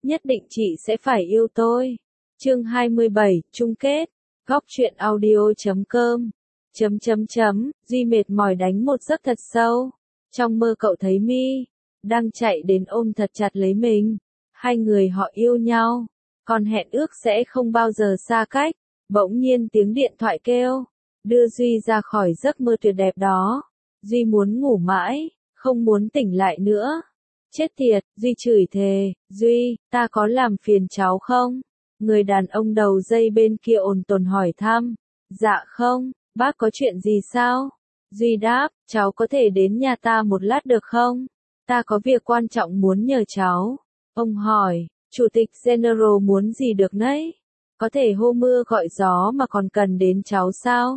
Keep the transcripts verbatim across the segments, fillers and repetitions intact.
nhất định chị sẽ phải yêu tôi. Chương hai mươi bảy, chung kết. Góc truyện audio chấm com. Chấm chấm chấm, Duy mệt mỏi đánh một giấc thật sâu. Trong mơ cậu thấy My đang chạy đến ôm thật chặt lấy mình. Hai người họ yêu nhau, còn hẹn ước sẽ không bao giờ xa cách. Bỗng nhiên tiếng điện thoại kêu, đưa Duy ra khỏi giấc mơ tuyệt đẹp đó. Duy muốn ngủ mãi, không muốn tỉnh lại nữa. Chết tiệt, Duy chửi thề, Duy, ta có làm phiền cháu không? Người đàn ông đầu dây bên kia ồn tồn hỏi thăm. Dạ không, bác có chuyện gì sao? Duy đáp, cháu có thể đến nhà ta một lát được không? Ta có việc quan trọng muốn nhờ cháu. Ông hỏi, Chủ tịch General muốn gì được nấy? Có thể hô mưa gọi gió mà còn cần đến cháu sao?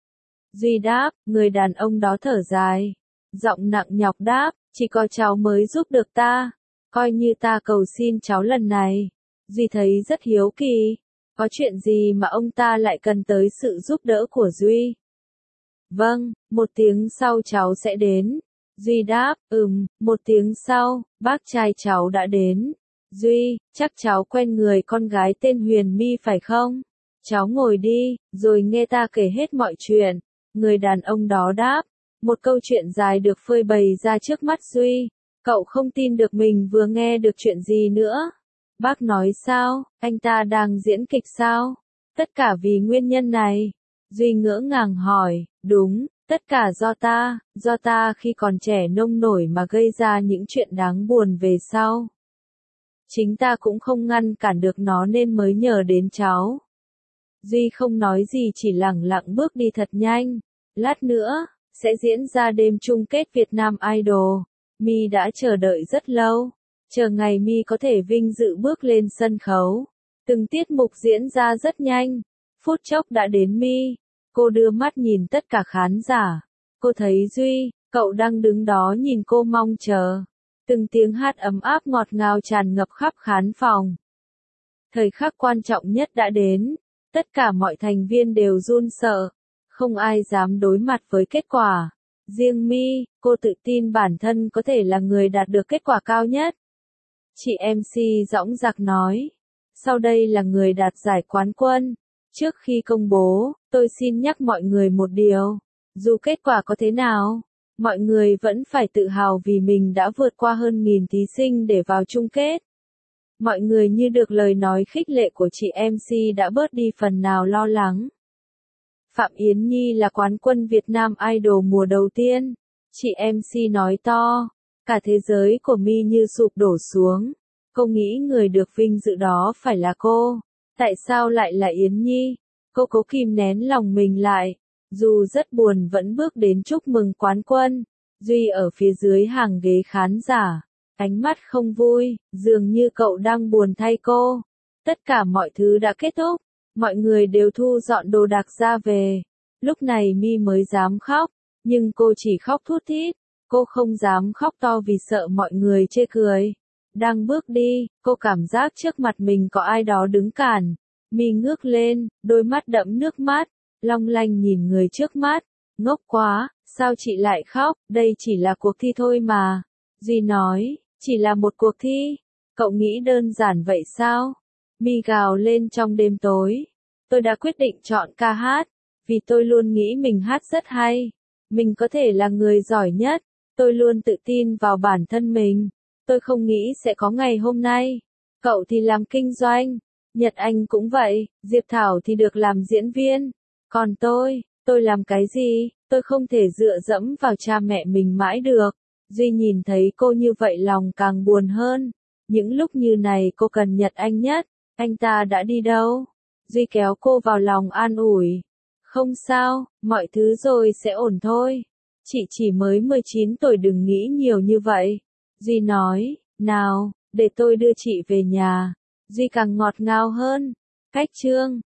Duy đáp, người đàn ông đó thở dài. Giọng nặng nhọc đáp, chỉ có cháu mới giúp được ta. Coi như ta cầu xin cháu lần này. Duy thấy rất hiếu kỳ. Có chuyện gì mà ông ta lại cần tới sự giúp đỡ của Duy? Vâng, một tiếng sau cháu sẽ đến. Duy đáp, ừm, một tiếng sau, bác trai cháu đã đến. Duy, chắc cháu quen người con gái tên Huyền My phải không? Cháu ngồi đi, rồi nghe ta kể hết mọi chuyện. Người đàn ông đó đáp, một câu chuyện dài được phơi bày ra trước mắt Duy. Cậu không tin được mình vừa nghe được chuyện gì nữa. Bác nói sao, anh ta đang diễn kịch sao? Tất cả vì nguyên nhân này. Duy ngỡ ngàng hỏi, đúng, tất cả do ta, do ta khi còn trẻ nông nổi mà gây ra những chuyện đáng buồn về sau. Chính ta cũng không ngăn cản được nó nên mới nhờ đến cháu. Duy không nói gì chỉ lẳng lặng bước đi thật nhanh. Lát nữa, sẽ diễn ra đêm chung kết Việt Nam Idol. My đã chờ đợi rất lâu. Chờ ngày My có thể vinh dự bước lên sân khấu. Từng tiết mục diễn ra rất nhanh. Phút chốc đã đến My. Cô đưa mắt nhìn tất cả khán giả. Cô thấy Duy, cậu đang đứng đó nhìn cô mong chờ. Từng tiếng hát ấm áp ngọt ngào tràn ngập khắp khán phòng. Thời khắc quan trọng nhất đã đến. Tất cả mọi thành viên đều run sợ. Không ai dám đối mặt với kết quả. Riêng My, cô tự tin bản thân có thể là người đạt được kết quả cao nhất. Chị em xê dõng dạc nói. Sau đây là người đạt giải quán quân. Trước khi công bố, tôi xin nhắc mọi người một điều. Dù kết quả có thế nào, mọi người vẫn phải tự hào vì mình đã vượt qua hơn nghìn thí sinh để vào chung kết. Mọi người như được lời nói khích lệ của chị em xê đã bớt đi phần nào lo lắng. Phạm Yến Nhi là quán quân Việt Nam Idol mùa đầu tiên. Chị em xê nói to. Cả thế giới của My như sụp đổ xuống. Cô nghĩ người được vinh dự đó phải là cô. Tại sao lại là Yến Nhi? Cô cố kìm nén lòng mình lại. Dù rất buồn vẫn bước đến chúc mừng quán quân. Duy ở phía dưới hàng ghế khán giả. Ánh mắt không vui, dường như cậu đang buồn thay cô. Tất cả mọi thứ đã kết thúc. Mọi người đều thu dọn đồ đạc ra về. Lúc này My mới dám khóc. Nhưng cô chỉ khóc thút thít. Cô không dám khóc to vì sợ mọi người chê cười. Đang bước đi, cô cảm giác trước mặt mình có ai đó đứng cản. My ngước lên, đôi mắt đẫm nước mắt, long lanh nhìn người trước mắt. Ngốc quá, sao chị lại khóc, đây chỉ là cuộc thi thôi mà. Duy nói, chỉ là một cuộc thi. Cậu nghĩ đơn giản vậy sao? My gào lên trong đêm tối. Tôi đã quyết định chọn ca hát, vì tôi luôn nghĩ mình hát rất hay. Mình có thể là người giỏi nhất. Tôi luôn tự tin vào bản thân mình. Tôi không nghĩ sẽ có ngày hôm nay. Cậu thì làm kinh doanh. Nhật Anh cũng vậy. Diệp Thảo thì được làm diễn viên. Còn tôi, tôi làm cái gì? Tôi không thể dựa dẫm vào cha mẹ mình mãi được. Duy nhìn thấy cô như vậy lòng càng buồn hơn. Những lúc như này cô cần Nhật Anh nhất. Anh ta đã đi đâu? Duy kéo cô vào lòng an ủi. Không sao, mọi thứ rồi sẽ ổn thôi. Chị chỉ mới mười chín tuổi, đừng nghĩ nhiều như vậy. Duy nói, nào, để tôi đưa chị về nhà. Duy càng ngọt ngào hơn. Cách chương